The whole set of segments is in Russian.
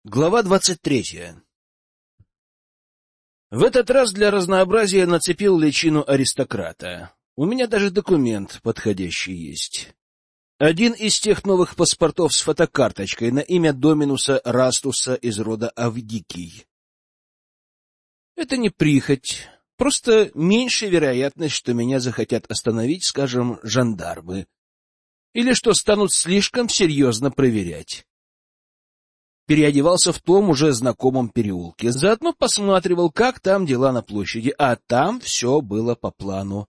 Глава 23. В этот раз для разнообразия нацепил личину аристократа. У меня даже документ подходящий есть. Один из тех новых паспортов с фотокарточкой на имя Доминуса Растуса из рода Авдикий. Это не прихоть, просто меньшая вероятность, что меня захотят остановить, скажем, жандармы, или что станут слишком серьезно проверять. Переодевался в том уже знакомом переулке. Заодно посматривал, как там дела на площади, а там все было по плану.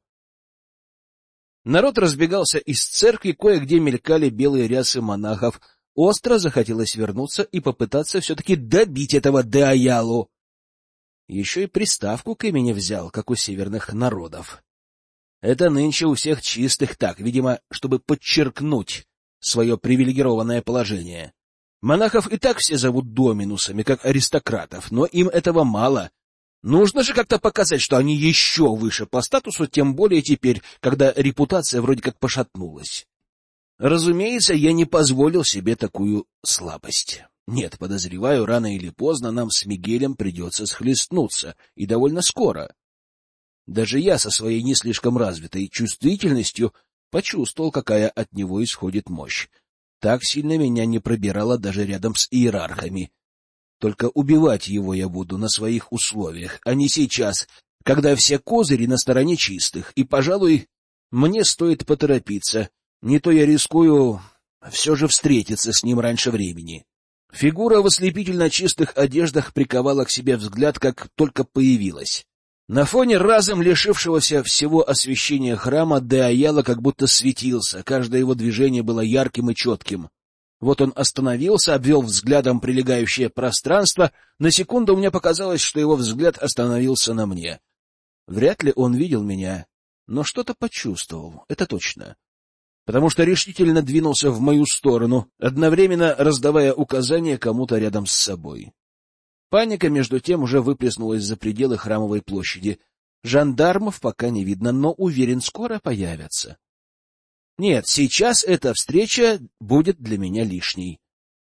Народ разбегался из церкви, кое-где мелькали белые рясы монахов. Остро захотелось вернуться и попытаться все-таки добить этого Деаялу. Еще и приставку к имени взял, как у северных народов. Это нынче у всех чистых так, видимо, чтобы подчеркнуть свое привилегированное положение. Монахов и так все зовут доминусами, как аристократов, но им этого мало. Нужно же как-то показать, что они еще выше по статусу, тем более теперь, когда репутация вроде как пошатнулась. Разумеется, я не позволил себе такую слабость. Нет, подозреваю, рано или поздно нам с Мигелем придется схлестнуться, и довольно скоро. Даже я со своей не слишком развитой чувствительностью почувствовал, какая от него исходит мощь. Так сильно меня не пробирало даже рядом с иерархами. Только убивать его я буду на своих условиях, а не сейчас, когда все козыри на стороне чистых, и, пожалуй, мне стоит поторопиться, не то я рискую все же встретиться с ним раньше времени. Фигура в ослепительно чистых одеждах приковала к себе взгляд, как только появилась. На фоне разом лишившегося всего освещения храма Деаяла как будто светился, каждое его движение было ярким и четким. Вот он остановился, обвел взглядом прилегающее пространство. На секунду мне показалось, что его взгляд остановился на мне. Вряд ли он видел меня, но что-то почувствовал, это точно. Потому что решительно двинулся в мою сторону, одновременно раздавая указания кому-то рядом с собой. Паника, между тем, уже выплеснулась за пределы храмовой площади. Жандармов пока не видно, но, уверен, скоро появятся. Нет, сейчас эта встреча будет для меня лишней.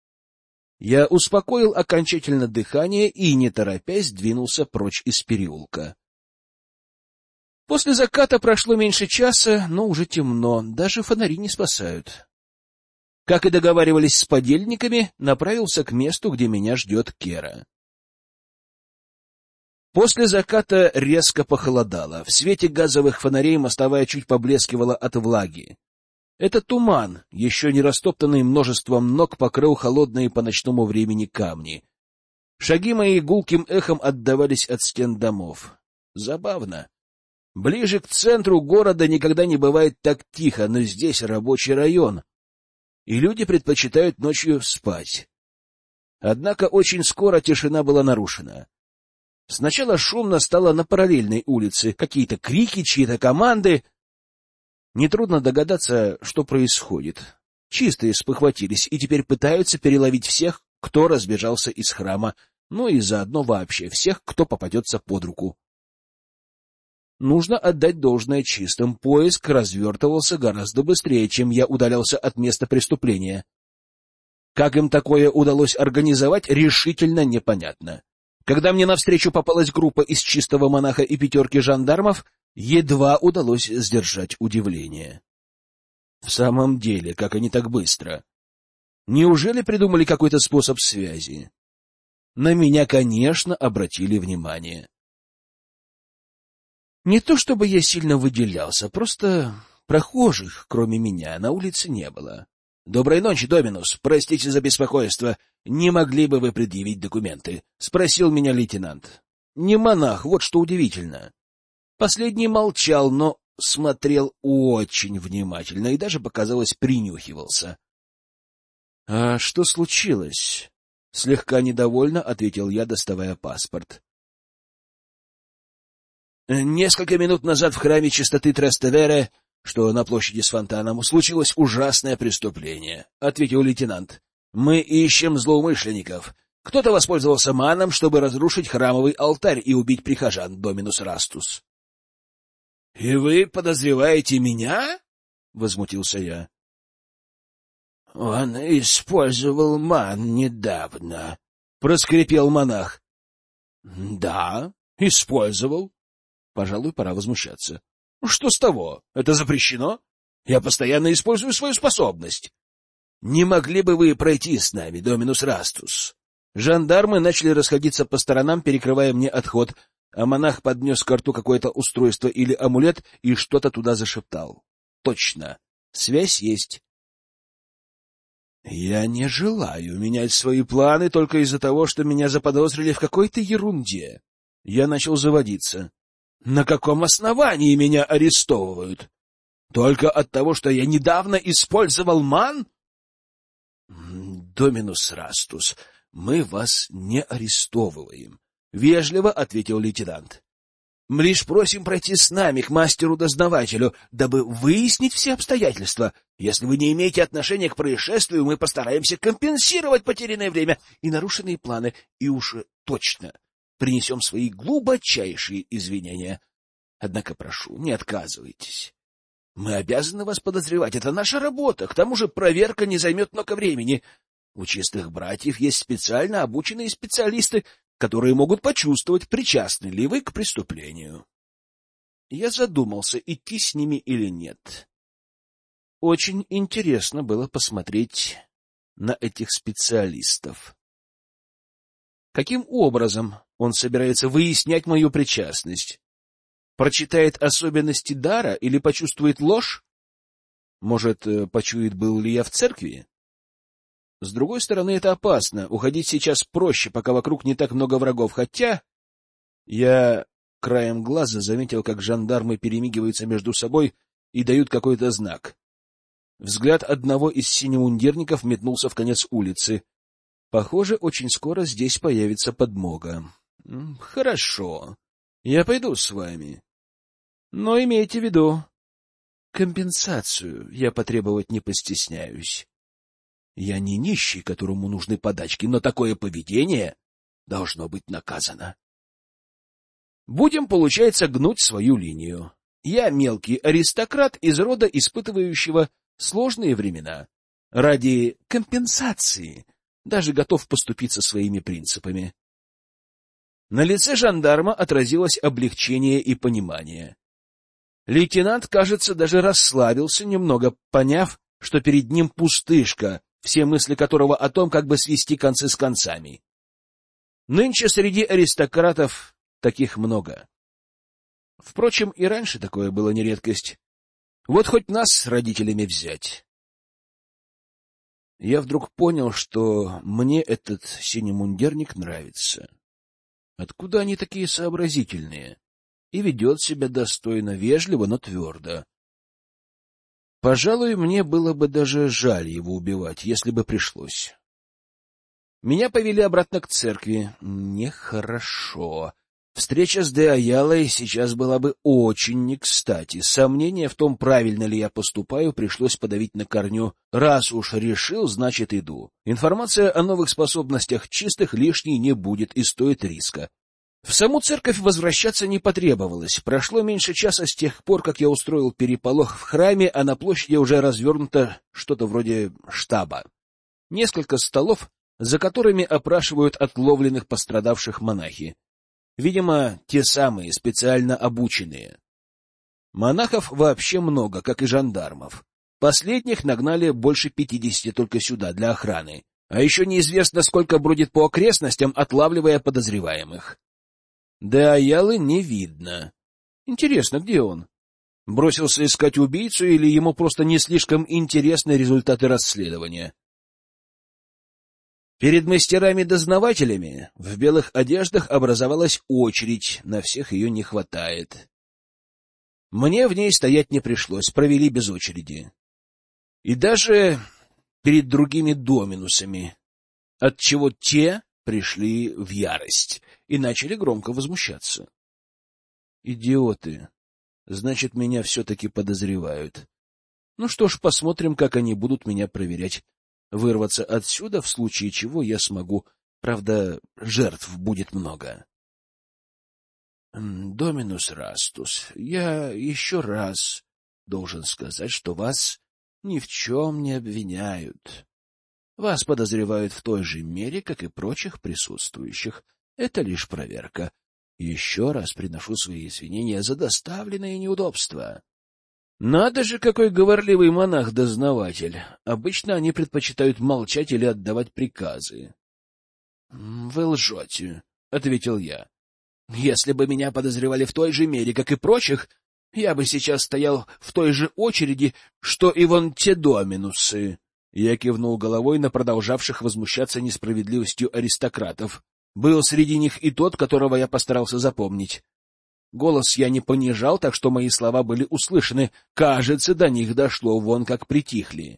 Я успокоил окончательно дыхание и, не торопясь, двинулся прочь из переулка. После заката прошло меньше часа, но уже темно, даже фонари не спасают. Как и договаривались с подельниками, направился к месту, где меня ждет Кера. После заката резко похолодало. В свете газовых фонарей мостовая чуть поблескивала от влаги. Это туман, еще не растоптанный множеством ног, покрыл холодные по ночному времени камни. Шаги мои гулким эхом отдавались от стен домов. Забавно. Ближе к центру города никогда не бывает так тихо, но здесь рабочий район, и люди предпочитают ночью спать. Однако очень скоро тишина была нарушена. Сначала шумно стало на параллельной улице, какие-то крики, чьи-то команды. Нетрудно догадаться, что происходит. Чистые спохватились и теперь пытаются переловить всех, кто разбежался из храма, ну и заодно вообще всех, кто попадется под руку. Нужно отдать должное чистым, поиск развертывался гораздо быстрее, чем я удалялся от места преступления. Как им такое удалось организовать, решительно непонятно. Когда мне навстречу попалась группа из чистого монаха и 5 жандармов, едва удалось сдержать удивление. В самом деле, как они так быстро? Неужели придумали какой-то способ связи? На меня, конечно, обратили внимание. Не то чтобы я сильно выделялся, просто прохожих, кроме меня, на улице не было. — Доброй ночи, Доминус. Простите за беспокойство. Не могли бы вы предъявить документы? — спросил меня лейтенант. Не монах, вот что удивительно. Последний молчал, но смотрел очень внимательно и даже, показалось, принюхивался. — А что случилось? — слегка недовольно ответил я, доставая паспорт. — Несколько минут назад в храме чистоты Трастевере, что на площади с фонтаном, случилось ужасное преступление, — ответил лейтенант. — Мы ищем злоумышленников. Кто-то воспользовался маном, чтобы разрушить храмовый алтарь и убить прихожан, Доминус Растус. — И вы подозреваете меня? — возмутился я. — Он использовал ман недавно, проскрипел монах. — Да, использовал. Пожалуй, пора возмущаться. — Что с того? Это запрещено? Я постоянно использую свою способность. — Не могли бы вы пройти с нами, Доминус Растус? Жандармы начали расходиться по сторонам, перекрывая мне отход, а монах поднес к рту какое-то устройство или амулет и что-то туда зашептал. Точно, связь есть. Я не желаю менять свои планы только из-за того, что меня заподозрили в какой-то ерунде. Я начал заводиться. На каком основании меня арестовывают? Только от того, что я недавно использовал ман? Доминус Растус, мы вас не арестовываем, — вежливо ответил лейтенант. Мы лишь просим пройти с нами к мастеру-дознавателю, дабы выяснить все обстоятельства. Если вы не имеете отношения к происшествию, мы постараемся компенсировать потерянное время и нарушенные планы, и уж точно принесем свои глубочайшие извинения. Однако, прошу, не отказывайтесь. Мы обязаны вас подозревать, это наша работа, к тому же проверка не займет много времени. У чистых братьев есть специально обученные специалисты, которые могут почувствовать, причастны ли вы к преступлению. Я задумался, идти с ними или нет. Очень интересно было посмотреть на этих специалистов. Каким образом он собирается выяснять мою причастность? Прочитает особенности дара или почувствует ложь? Может, почует, был ли я в церкви? С другой стороны, это опасно. Уходить сейчас проще, пока вокруг не так много врагов. Хотя я краем глаза заметил, как жандармы перемигиваются между собой и дают какой-то знак. Взгляд одного из синемундирников метнулся в конец улицы. Похоже, очень скоро здесь появится подмога. Хорошо, я пойду с вами. Но имейте в виду, компенсацию я потребовать не постесняюсь. Я не нищий, которому нужны подачки, но такое поведение должно быть наказано. Будем, получается, гнуть свою линию. Я мелкий аристократ из рода, испытывающего сложные времена. Ради компенсации даже готов поступиться своими принципами. На лице жандарма отразилось облегчение и понимание. Лейтенант, кажется, даже расслабился немного, поняв, что перед ним пустышка, все мысли которого о том, как бы свести концы с концами. Нынче среди аристократов таких много. Впрочем, и раньше такое было не редкость. Вот хоть нас с родителями взять. Я вдруг понял, что мне этот синемундирник нравится. Откуда они такие сообразительные? И ведет себя достойно, вежливо, но твердо. Пожалуй, мне было бы даже жаль его убивать, если бы пришлось. Меня повели обратно к церкви. Нехорошо. Встреча с де Аялой сейчас была бы очень не кстати. Сомнения в том, правильно ли я поступаю, пришлось подавить на корню. Раз уж решил, значит иду. Информация о новых способностях чистых лишней не будет и стоит риска. В саму церковь возвращаться не потребовалось. Прошло меньше часа с тех пор, как я устроил переполох в храме, а на площади уже развернуто что-то вроде штаба. Несколько столов, за которыми опрашивают отловленных пострадавших монахи. Видимо, те самые, специально обученные. Монахов вообще много, как и жандармов. Последних нагнали больше 50 только сюда, для охраны. А еще неизвестно, сколько бродит по окрестностям, отлавливая подозреваемых. Де Аялы не видно. Интересно, где он? Бросился искать убийцу или ему просто не слишком интересны результаты расследования? Перед мастерами-дознавателями в белых одеждах образовалась очередь, на всех ее не хватает. Мне в ней стоять не пришлось, провели без очереди. И даже перед другими доминусами, отчего те пришли в ярость и начали громко возмущаться. Идиоты! Значит, меня все-таки подозревают. Ну что ж, посмотрим, как они будут меня проверять. Вырваться отсюда, в случае чего я смогу. Правда, жертв будет много. Доминус Растус, я еще раз должен сказать, что вас ни в чем не обвиняют. Вас подозревают в той же мере, как и прочих присутствующих. Это лишь проверка. Еще раз приношу свои извинения за доставленные неудобства. Надо же, какой говорливый монах-дознаватель. Обычно они предпочитают молчать или отдавать приказы. — Вы лжете, — ответил я. — Если бы меня подозревали в той же мере, как и прочих, я бы сейчас стоял в той же очереди, что и вон те доминусы. Я кивнул головой на продолжавших возмущаться несправедливостью аристократов. Был среди них и тот, которого я постарался запомнить. Голос я не понижал, так что мои слова были услышаны. Кажется, до них дошло, вон как притихли.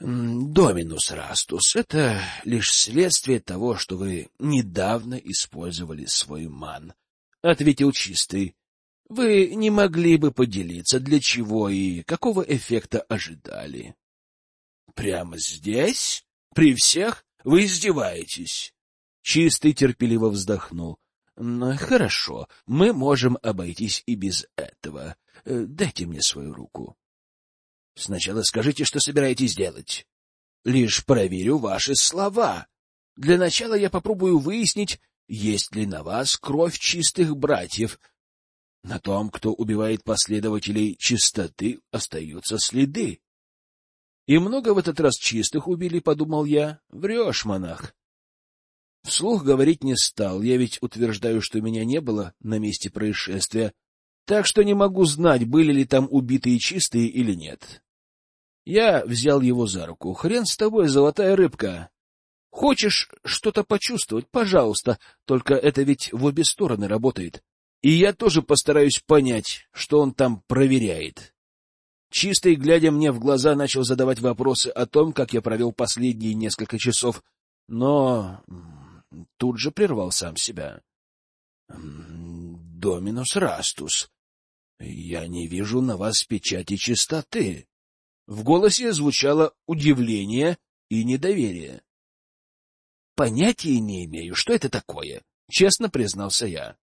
Доминус Растус — это лишь следствие того, что вы недавно использовали свой ман, — ответил Чистый. Вы не могли бы поделиться, для чего и какого эффекта ожидали? — Прямо здесь? При всех? Вы издеваетесь? Чистый терпеливо вздохнул. — Хорошо, мы можем обойтись и без этого. Дайте мне свою руку. — Сначала скажите, что собираетесь делать. — Лишь проверю ваши слова. Для начала я попробую выяснить, есть ли на вас кровь чистых братьев. На том, кто убивает последователей чистоты, остаются следы. И много в этот раз чистых убили, — подумал я. Врешь, монах. Вслух говорить не стал, я ведь утверждаю, что меня не было на месте происшествия, так что не могу знать, были ли там убитые чистые или нет. Я взял его за руку. Хрен с тобой, золотая рыбка. Хочешь что-то почувствовать? Пожалуйста, только это ведь в обе стороны работает. И я тоже постараюсь понять, что он там проверяет. Чистый, глядя мне в глаза, начал задавать вопросы о том, как я провел последние несколько часов, но тут же прервал сам себя. — Доминус Растус, я не вижу на вас печати чистоты. В голосе звучало удивление и недоверие. — Понятия не имею, что это такое, — честно признался я.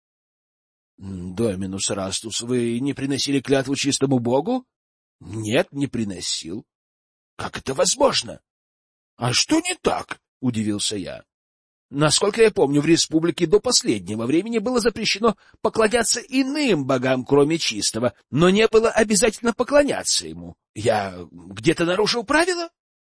— Доминус Растус, вы не приносили клятву чистому богу? — Нет, не приносил. — Как это возможно? — А что не так? — удивился я. Насколько я помню, в республике до последнего времени было запрещено поклоняться иным богам, кроме чистого, но не было обязательно поклоняться ему. Я где-то нарушил правила?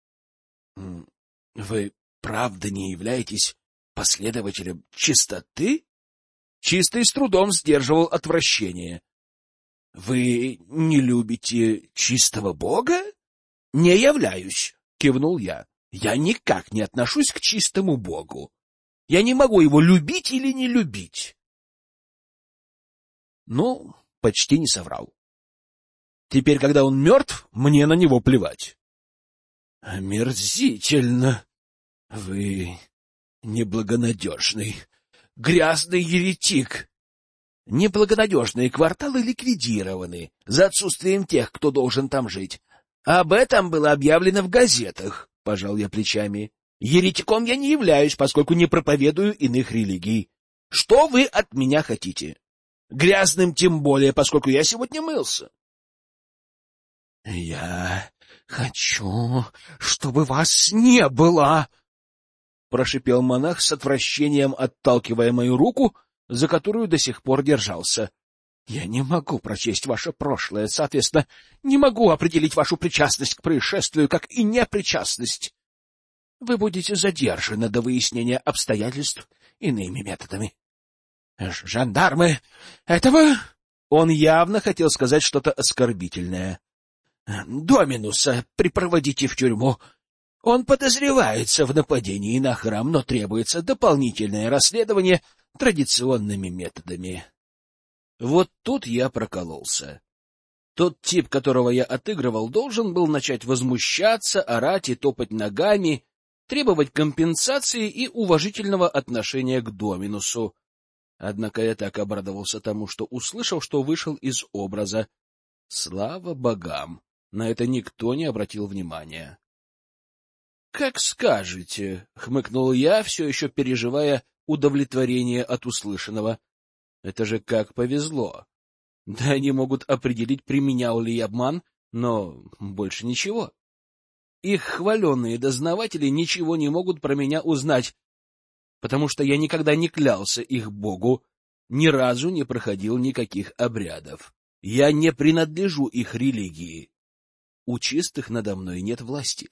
— Вы правда не являетесь последователем чистоты? Чистый с трудом сдерживал отвращение. — Вы не любите чистого бога? — Не являюсь, — кивнул я. — Я никак не отношусь к чистому богу. Я не могу его любить или не любить. Ну, почти не соврал. Теперь, когда он мертв, мне на него плевать. Омерзительно. Вы неблагонадежный, грязный еретик. Неблагонадежные кварталы ликвидированы за отсутствием тех, кто должен там жить. Об этом было объявлено в газетах, — пожал я плечами. Еретиком я не являюсь, поскольку не проповедую иных религий. Что вы от меня хотите? Грязным тем более, поскольку я сегодня мылся. — Я хочу, чтобы вас не было, — прошипел монах с отвращением, отталкивая мою руку, за которую до сих пор держался. — Я не могу прочесть ваше прошлое, соответственно, не могу определить вашу причастность к происшествию, как и непричастность. Вы будете задержаны до выяснения обстоятельств иными методами. Жандармы этого... Он явно хотел сказать что-то оскорбительное. Доминуса припроводите в тюрьму. Он подозревается в нападении на храм, но требуется дополнительное расследование традиционными методами. Вот тут я прокололся. Тот тип, которого я отыгрывал, должен был начать возмущаться, орать и топать ногами, требовать компенсации и уважительного отношения к Доминусу. Однако я так обрадовался тому, что услышал, что вышел из образа. Слава богам! На это никто не обратил внимания. — Как скажете, — хмыкнул я, все еще переживая удовлетворение от услышанного. Это же как повезло. Да они могут определить, применял ли я обман, но больше ничего. их хваленные дознаватели ничего не могут про меня узнать, потому что я никогда не клялся их богу, ни разу не проходил никаких обрядов. Я не принадлежу их религии. У чистых надо мной нет власти.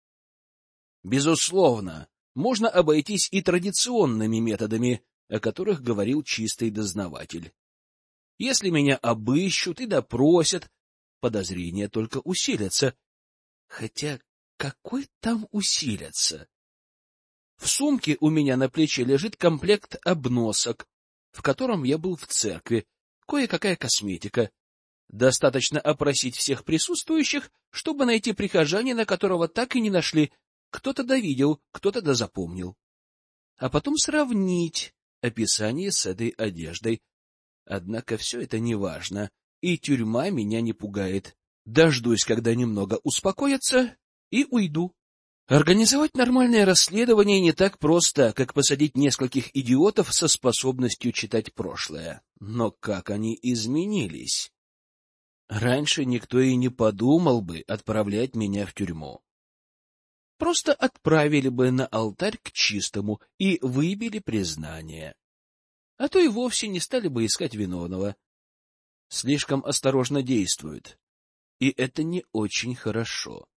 Безусловно, можно обойтись и традиционными методами, о которых говорил чистый дознаватель. Если меня обыщут и допросят, подозрения только усилятся. Хотя какой там усилятся? В сумке у меня на плече лежит комплект обносок, в котором я был в церкви, кое-какая косметика. Достаточно опросить всех присутствующих, чтобы найти прихожанина, которого так и не нашли. Кто-то довидел, кто-то дозапомнил. А потом сравнить описание с этой одеждой. Однако все это не важно, и тюрьма меня не пугает. Дождусь, когда немного успокоятся, и уйду. Организовать нормальное расследование не так просто, как посадить нескольких идиотов со способностью читать прошлое. Но как они изменились? Раньше никто и не подумал бы отправлять меня в тюрьму. Просто отправили бы на алтарь к чистому и выбили признание. А то и вовсе не стали бы искать виновного. Слишком осторожно действуют. И это не очень хорошо.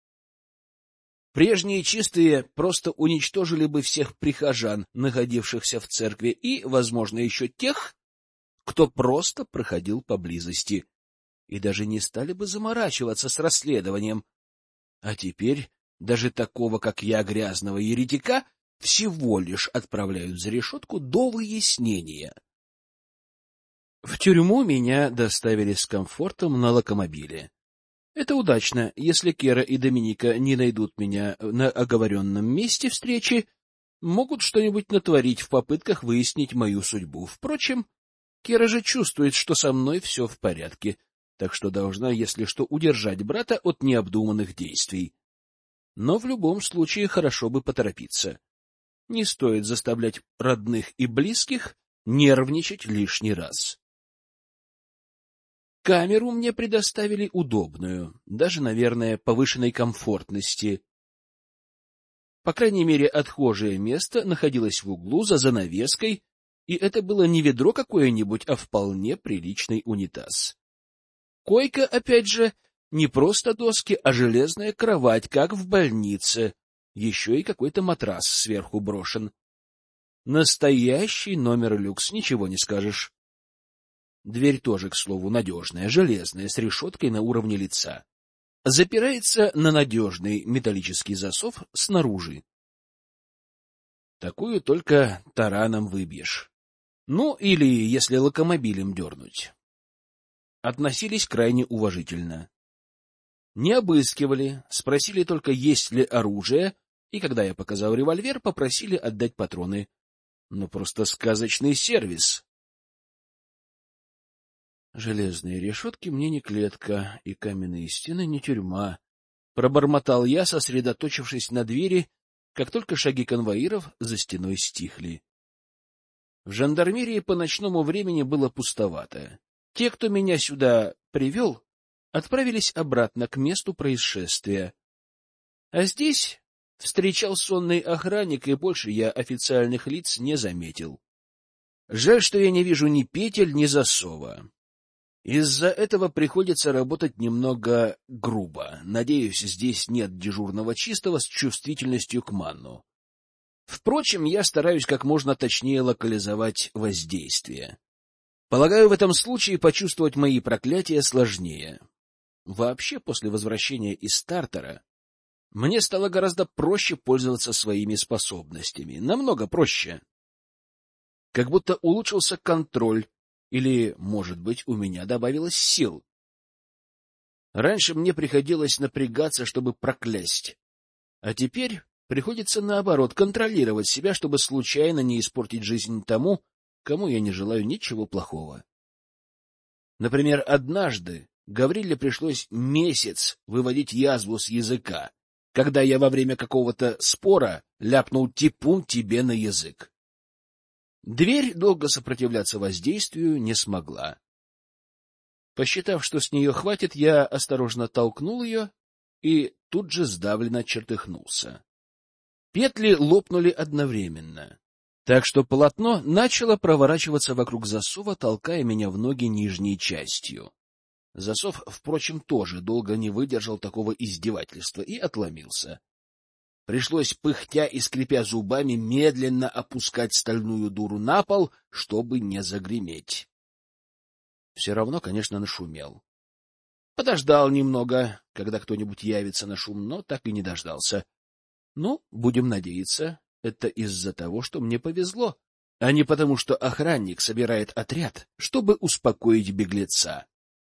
Прежние чистые просто уничтожили бы всех прихожан, находившихся в церкви, и, возможно, еще тех, кто просто проходил поблизости, и даже не стали бы заморачиваться с расследованием. А теперь даже такого, как я, грязного еретика, всего лишь отправляют за решетку до выяснения. В тюрьму меня доставили с комфортом на локомобиле. Это удачно. Если Кера и Доминика не найдут меня на оговоренном месте встречи, могут что-нибудь натворить в попытках выяснить мою судьбу. Впрочем, Кера же чувствует, что со мной все в порядке, так что должна, если что, удержать брата от необдуманных действий. Но в любом случае хорошо бы поторопиться. Не стоит заставлять родных и близких нервничать лишний раз. Камеру мне предоставили удобную, даже, наверное, повышенной комфортности. По крайней мере, отхожее место находилось в углу за занавеской, и это было не ведро какое-нибудь, а вполне приличный унитаз. Койка, опять же, не просто доски, а железная кровать, как в больнице. Еще и какой-то матрас сверху брошен. Настоящий номер люкс, ничего не скажешь. Дверь тоже, к слову, надежная, железная, с решеткой на уровне лица. Запирается на надежный металлический засов снаружи. Такую только тараном выбьешь. Ну, или если локомобилем дернуть. Относились крайне уважительно. Не обыскивали, спросили только, есть ли оружие, и когда я показал револьвер, попросили отдать патроны. Ну, просто сказочный сервис. Железные решетки мне не клетка, и каменные стены не тюрьма. Пробормотал я, сосредоточившись на двери, как только шаги конвоиров за стеной стихли. В жандармерии по ночному времени было пустовато. Те, кто меня сюда привел, отправились обратно к месту происшествия. А здесь встречал сонный охранник, и больше я официальных лиц не заметил. Жаль, что я не вижу ни петель, ни засова. Из-за этого приходится работать немного грубо. Надеюсь, здесь нет дежурного чистого с чувствительностью к манну. Впрочем, я стараюсь как можно точнее локализовать воздействие. Полагаю, в этом случае почувствовать мои проклятия сложнее. Вообще, после возвращения из стартера, мне стало гораздо проще пользоваться своими способностями. Намного проще. Как будто улучшился контроль, или, может быть, у меня добавилось сил. Раньше мне приходилось напрягаться, чтобы проклясть. А теперь приходится, наоборот, контролировать себя, чтобы случайно не испортить жизнь тому, кому я не желаю ничего плохого. Например, однажды Гавриле пришлось месяц выводить язву с языка, когда я во время какого-то спора ляпнул «типун тебе на язык». Дверь долго сопротивляться воздействию не смогла. Посчитав, что с нее хватит, я осторожно толкнул ее и тут же сдавленно чертыхнулся. Петли лопнули одновременно, так что полотно начало проворачиваться вокруг засова, толкая меня в ноги нижней частью. Засов, впрочем, тоже долго не выдержал такого издевательства и отломился. Пришлось, пыхтя и скрипя зубами, медленно опускать стальную дуру на пол, чтобы не загреметь. Все равно, конечно, нашумел. Подождал немного, когда кто-нибудь явится на шум, но так и не дождался. Ну, будем надеяться, это из-за того, что мне повезло, а не потому, что охранник собирает отряд, чтобы успокоить беглеца.